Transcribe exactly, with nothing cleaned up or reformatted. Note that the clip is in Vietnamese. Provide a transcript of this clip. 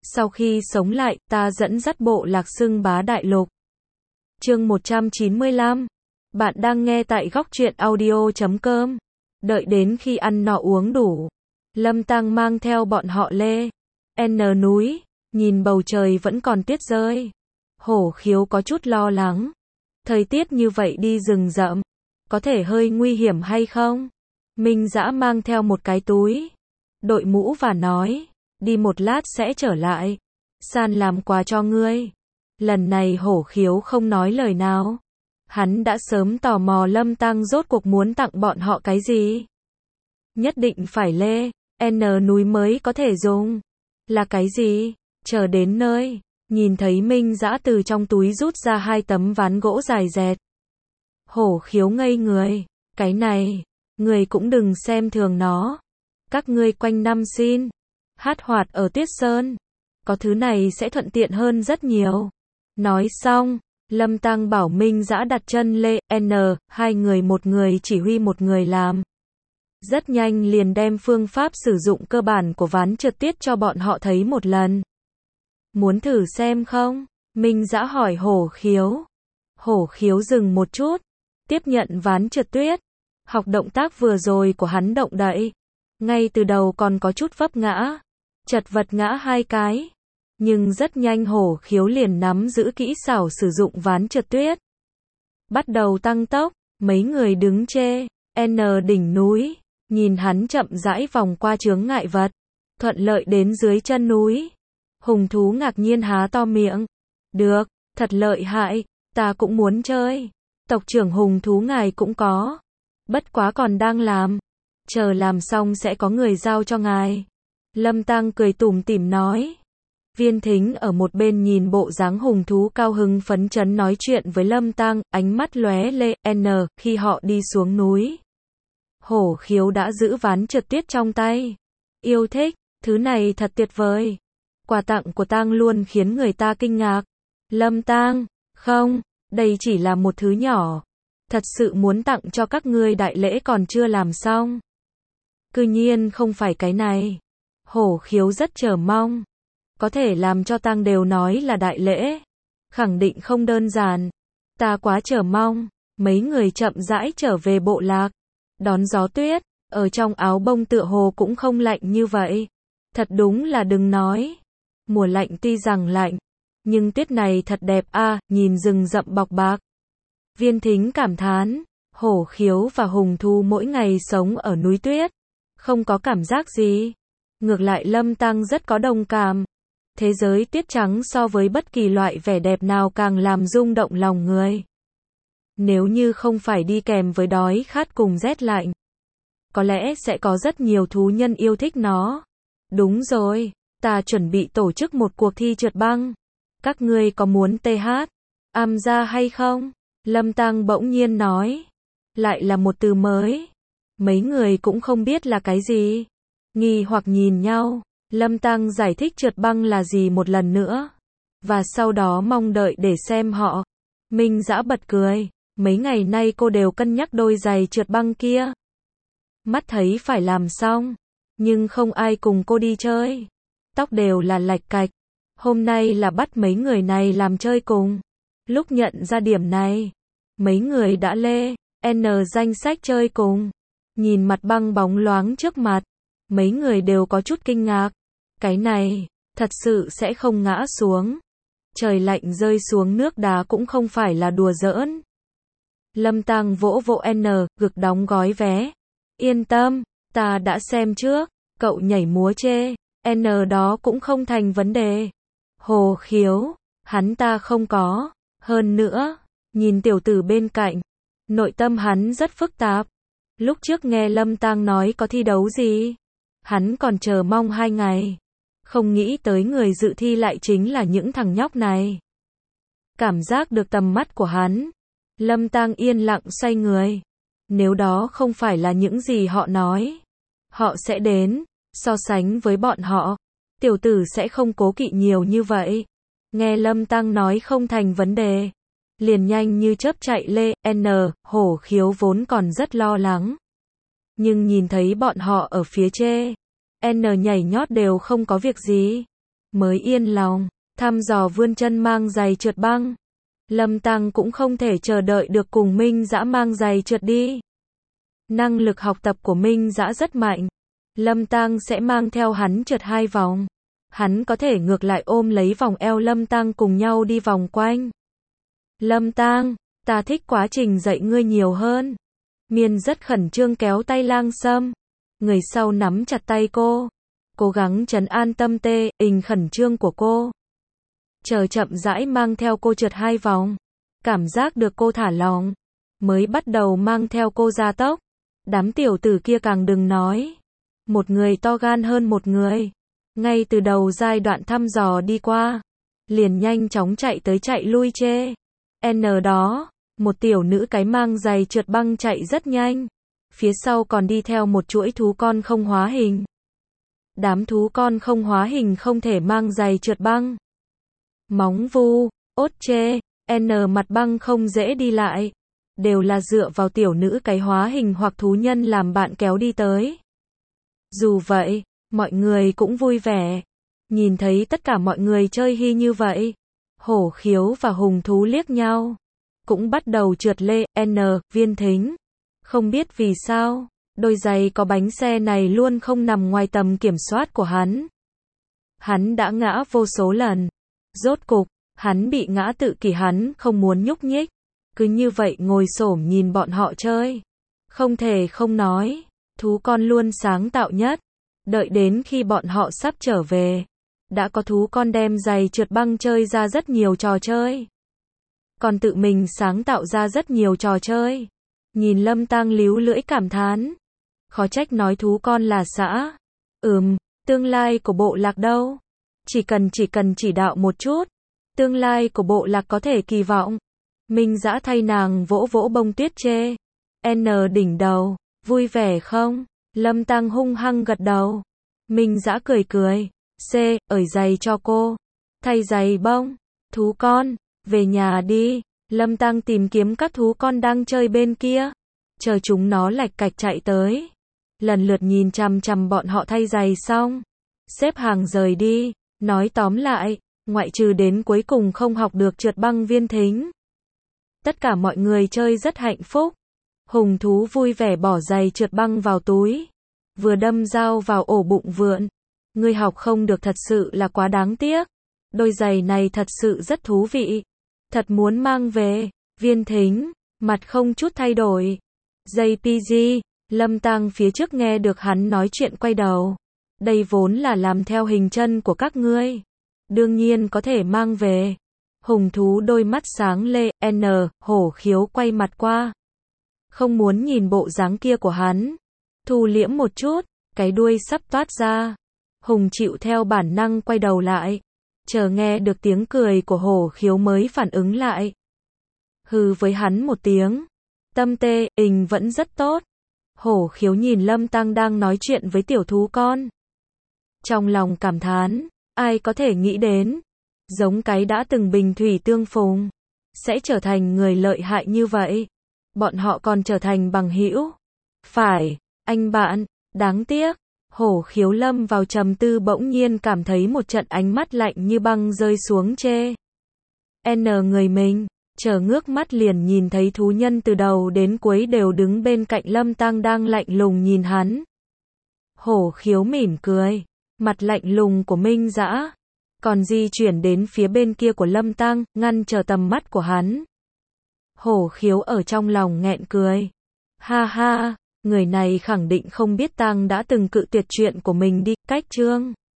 Sau khi sống lại, ta dẫn dắt bộ lạc xưng bá đại lục. Chương một trăm chín mươi lăm. Bạn đang nghe tại góc truyện audio chấm com. Đợi đến khi ăn no uống đủ, Lâm Tăng mang theo bọn họ lê N núi, nhìn bầu trời vẫn còn tuyết rơi. Hổ Khiếu có chút lo lắng. Thời tiết như vậy đi rừng rậm, có thể hơi nguy hiểm hay không? Minh Dã mang theo một cái túi, đội mũ và nói, đi một lát sẽ trở lại. San làm quà cho ngươi. Lần này Hổ Khiếu không nói lời nào. Hắn đã sớm tò mò Lâm Tăng rốt cuộc muốn tặng bọn họ cái gì. Nhất định phải lê N núi mới có thể dùng. Là cái gì? Chờ đến nơi, nhìn thấy Minh Dã từ trong túi rút ra hai tấm ván gỗ dài dẹt. Hổ Khiếu ngây người. Cái này, người cũng đừng xem thường nó. Các ngươi quanh năm xin hát hoạt ở Tuyết Sơn, có thứ này sẽ thuận tiện hơn rất nhiều. Nói xong, Lâm Tăng bảo Minh Dã đặt chân lê N, hai người một người chỉ huy một người làm. Rất nhanh liền đem phương pháp sử dụng cơ bản của ván trượt tuyết cho bọn họ thấy một lần. Muốn thử xem không? Minh Dã hỏi Hổ Khiếu. Hổ Khiếu dừng một chút, tiếp nhận ván trượt tuyết. Học động tác vừa rồi của hắn động đậy. Ngay từ đầu còn có chút vấp ngã, chật vật ngã hai cái. Nhưng rất nhanh Hổ Khiếu liền nắm giữ kỹ xảo sử dụng ván trượt tuyết. Bắt đầu tăng tốc, mấy người đứng chê N đỉnh núi, nhìn hắn chậm rãi vòng qua chướng ngại vật, thuận lợi đến dưới chân núi. Hùng thú ngạc nhiên há to miệng. Được, thật lợi hại, ta cũng muốn chơi. Tộc trưởng hùng thú ngài cũng có. Bất quá còn đang làm. Chờ làm xong sẽ có người giao cho ngài. Lâm Tăng cười tủm tỉm nói. Viên Thính ở một bên nhìn bộ dáng hùng thú cao hứng phấn chấn nói chuyện với Lâm Tăng, ánh mắt lóe lê N khi họ đi xuống núi. Hổ Khiếu đã giữ ván trượt tuyết trong tay. Yêu thích, thứ này thật tuyệt vời. Quà tặng của Tang luôn khiến người ta kinh ngạc. Lâm Tăng, không, đây chỉ là một thứ nhỏ. Thật sự muốn tặng cho các ngươi đại lễ còn chưa làm xong. Cư nhiên không phải cái này. Hổ Khiếu rất chờ mong. Có thể làm cho Tang đều nói là đại lễ. Khẳng định không đơn giản. Ta quá chờ mong. Mấy người chậm rãi trở về bộ lạc. Đón gió tuyết. Ở trong áo bông tựa hồ cũng không lạnh như vậy. Thật đúng là đừng nói. Mùa lạnh tuy rằng lạnh, nhưng tuyết này thật đẹp a, à, nhìn rừng rậm bọc bạc. Viên Thính cảm thán. Hổ Khiếu và hùng thú mỗi ngày sống ở núi tuyết, không có cảm giác gì. Ngược lại Lâm Tăng rất có đồng cảm. Thế giới tuyết trắng so với bất kỳ loại vẻ đẹp nào càng làm rung động lòng người. Nếu như không phải đi kèm với đói khát cùng rét lạnh, có lẽ sẽ có rất nhiều thú nhân yêu thích nó. Đúng rồi, ta chuẩn bị tổ chức một cuộc thi trượt băng. Các ngươi có muốn th am ra hay không? Lâm Tăng bỗng nhiên nói. Lại là một từ mới. Mấy người cũng không biết là cái gì. Nghi hoặc nhìn nhau. Lâm Tăng giải thích trượt băng là gì một lần nữa. Và sau đó mong đợi để xem họ. Minh Dã bật cười. Mấy ngày nay cô đều cân nhắc đôi giày trượt băng kia. Mắt thấy phải làm xong. Nhưng không ai cùng cô đi chơi. Tóc đều là lạch cạch. Hôm nay là bắt mấy người này làm chơi cùng. Lúc nhận ra điểm này, mấy người đã lê N danh sách chơi cùng. Nhìn mặt băng bóng loáng trước mặt, mấy người đều có chút kinh ngạc. Cái này, thật sự sẽ không ngã xuống. Trời lạnh rơi xuống nước đá cũng không phải là đùa giỡn. Lâm Tăng vỗ vỗ N, gực đóng gói vé. Yên tâm, ta đã xem trước, cậu nhảy múa chê N đó cũng không thành vấn đề. Hổ Khiếu, hắn ta không có. Hơn nữa, nhìn tiểu tử bên cạnh, nội tâm hắn rất phức tạp. Lúc trước nghe Lâm Tăng nói có thi đấu gì, hắn còn chờ mong hai ngày. Không nghĩ tới người dự thi lại chính là những thằng nhóc này. Cảm giác được tầm mắt của hắn, Lâm Tăng yên lặng xoay người. Nếu đó không phải là những gì họ nói, họ sẽ đến. So sánh với bọn họ, tiểu tử sẽ không cố kỵ nhiều như vậy. Nghe Lâm Tăng nói không thành vấn đề, liền nhanh như chớp chạy lê N. Hổ Khiếu vốn còn rất lo lắng, nhưng nhìn thấy bọn họ ở phía trên N nhảy nhót đều không có việc gì. mới yên lòng, thăm dò vươn chân mang giày trượt băng. Lâm Tăng cũng không thể chờ đợi được cùng Minh Dã mang giày trượt đi. Năng lực học tập của Minh Dã rất mạnh. Lâm Tăng sẽ mang theo hắn trượt hai vòng. Hắn có thể ngược lại ôm lấy vòng eo Lâm Tăng cùng nhau đi vòng quanh. Lâm Tăng, ta thích quá trình dạy ngươi nhiều hơn. Miên rất khẩn trương kéo tay Lang Sâm. Người sau nắm chặt tay cô. Cố gắng trấn an tâm tê, ình khẩn trương của cô. Chờ chậm rãi mang theo cô trượt hai vòng. Cảm giác được cô thả lỏng. Mới bắt đầu mang theo cô ra tốc. Đám tiểu tử kia càng đừng nói. Một người to gan hơn một người. Ngay từ đầu giai đoạn thăm dò đi qua. Liền nhanh chóng chạy tới chạy lui chê. N đó, một tiểu nữ cái mang giày trượt băng chạy rất nhanh. Phía sau còn đi theo một chuỗi thú con không hóa hình. Đám thú con không hóa hình không thể mang giày trượt băng. Móng vu, ốt chê, N mặt băng không dễ đi lại. Đều là dựa vào tiểu nữ cái hóa hình hoặc thú nhân làm bạn kéo đi tới. Dù vậy, mọi người cũng vui vẻ. Nhìn thấy tất cả mọi người chơi hy như vậy. Hổ Khiếu và Hùng Thú liếc nhau. Cũng bắt đầu trượt lê, N, Viên Thính. Không biết vì sao, đôi giày có bánh xe này luôn không nằm ngoài tầm kiểm soát của hắn. Hắn đã ngã vô số lần. Rốt cục, hắn bị ngã tự kỷ hắn không muốn nhúc nhích. Cứ như vậy ngồi xổm nhìn bọn họ chơi. Không thể không nói, thú con luôn sáng tạo nhất. Đợi đến khi bọn họ sắp trở về, đã có thú con đem giày trượt băng chơi ra rất nhiều trò chơi. Còn tự mình sáng tạo ra rất nhiều trò chơi. Nhìn Lâm Tăng líu lưỡi cảm thán. Khó trách nói thú con là xã. Ừm, tương lai của bộ lạc đâu? Chỉ cần chỉ cần chỉ đạo một chút. Tương lai của bộ lạc có thể kỳ vọng. Minh Dã thay nàng vỗ vỗ bông tuyết chê. N đỉnh đầu, vui vẻ không? Lâm Tăng hung hăng gật đầu. Minh Dã cười cười. C, ởi giày cho cô. Thay giày bông. Thú con, về nhà đi. Lâm Tăng tìm kiếm các thú con đang chơi bên kia. Chờ chúng nó lạch cạch chạy tới. Lần lượt nhìn chằm chằm bọn họ thay giày xong. Xếp hàng rời đi. Nói tóm lại, ngoại trừ đến cuối cùng không học được trượt băng Viên Thính. Tất cả mọi người chơi rất hạnh phúc. Hùng Thú vui vẻ bỏ giày trượt băng vào túi. Vừa đâm dao vào ổ bụng vượn. Ngươi học không được thật sự là quá đáng tiếc. Đôi giày này thật sự rất thú vị. Thật muốn mang về. Viên Thính, mặt không chút thay đổi. gi pê giê, Lâm Tăng phía trước nghe được hắn nói chuyện quay đầu. Đây vốn là làm theo hình chân của các ngươi. Đương nhiên có thể mang về. Hùng Thú đôi mắt sáng lê, N, Hổ Khiếu quay mặt qua. Không muốn nhìn bộ dáng kia của hắn. Thu liễm một chút, cái đuôi sắp toát ra. Hùng chịu theo bản năng quay đầu lại. Chờ nghe được tiếng cười của Hổ Khiếu mới phản ứng lại. Hừ với hắn một tiếng. Tâm tê, ình vẫn rất tốt. Hổ Khiếu nhìn Lâm Tăng đang nói chuyện với tiểu thú con. Trong lòng cảm thán, ai có thể nghĩ đến. Giống cái đã từng bình thủy tương phùng. Sẽ trở thành người lợi hại như vậy. Bọn họ còn trở thành bằng hữu. Phải, anh bạn, đáng tiếc. Hổ Khiếu lâm vào trầm tư bỗng nhiên cảm thấy một trận ánh mắt lạnh như băng rơi xuống chê. N người mình, chờ ngước mắt liền nhìn thấy thú nhân từ đầu đến cuối đều đứng bên cạnh Lâm Tăng đang lạnh lùng nhìn hắn. Hổ Khiếu mỉm cười, mặt lạnh lùng của Minh Dã. Còn di chuyển đến phía bên kia của Lâm Tăng, ngăn trở tầm mắt của hắn. Hổ Khiếu ở trong lòng nghẹn cười. Ha ha, người này khẳng định không biết Tăng đã từng cự tuyệt chuyện của mình đi, cách chương.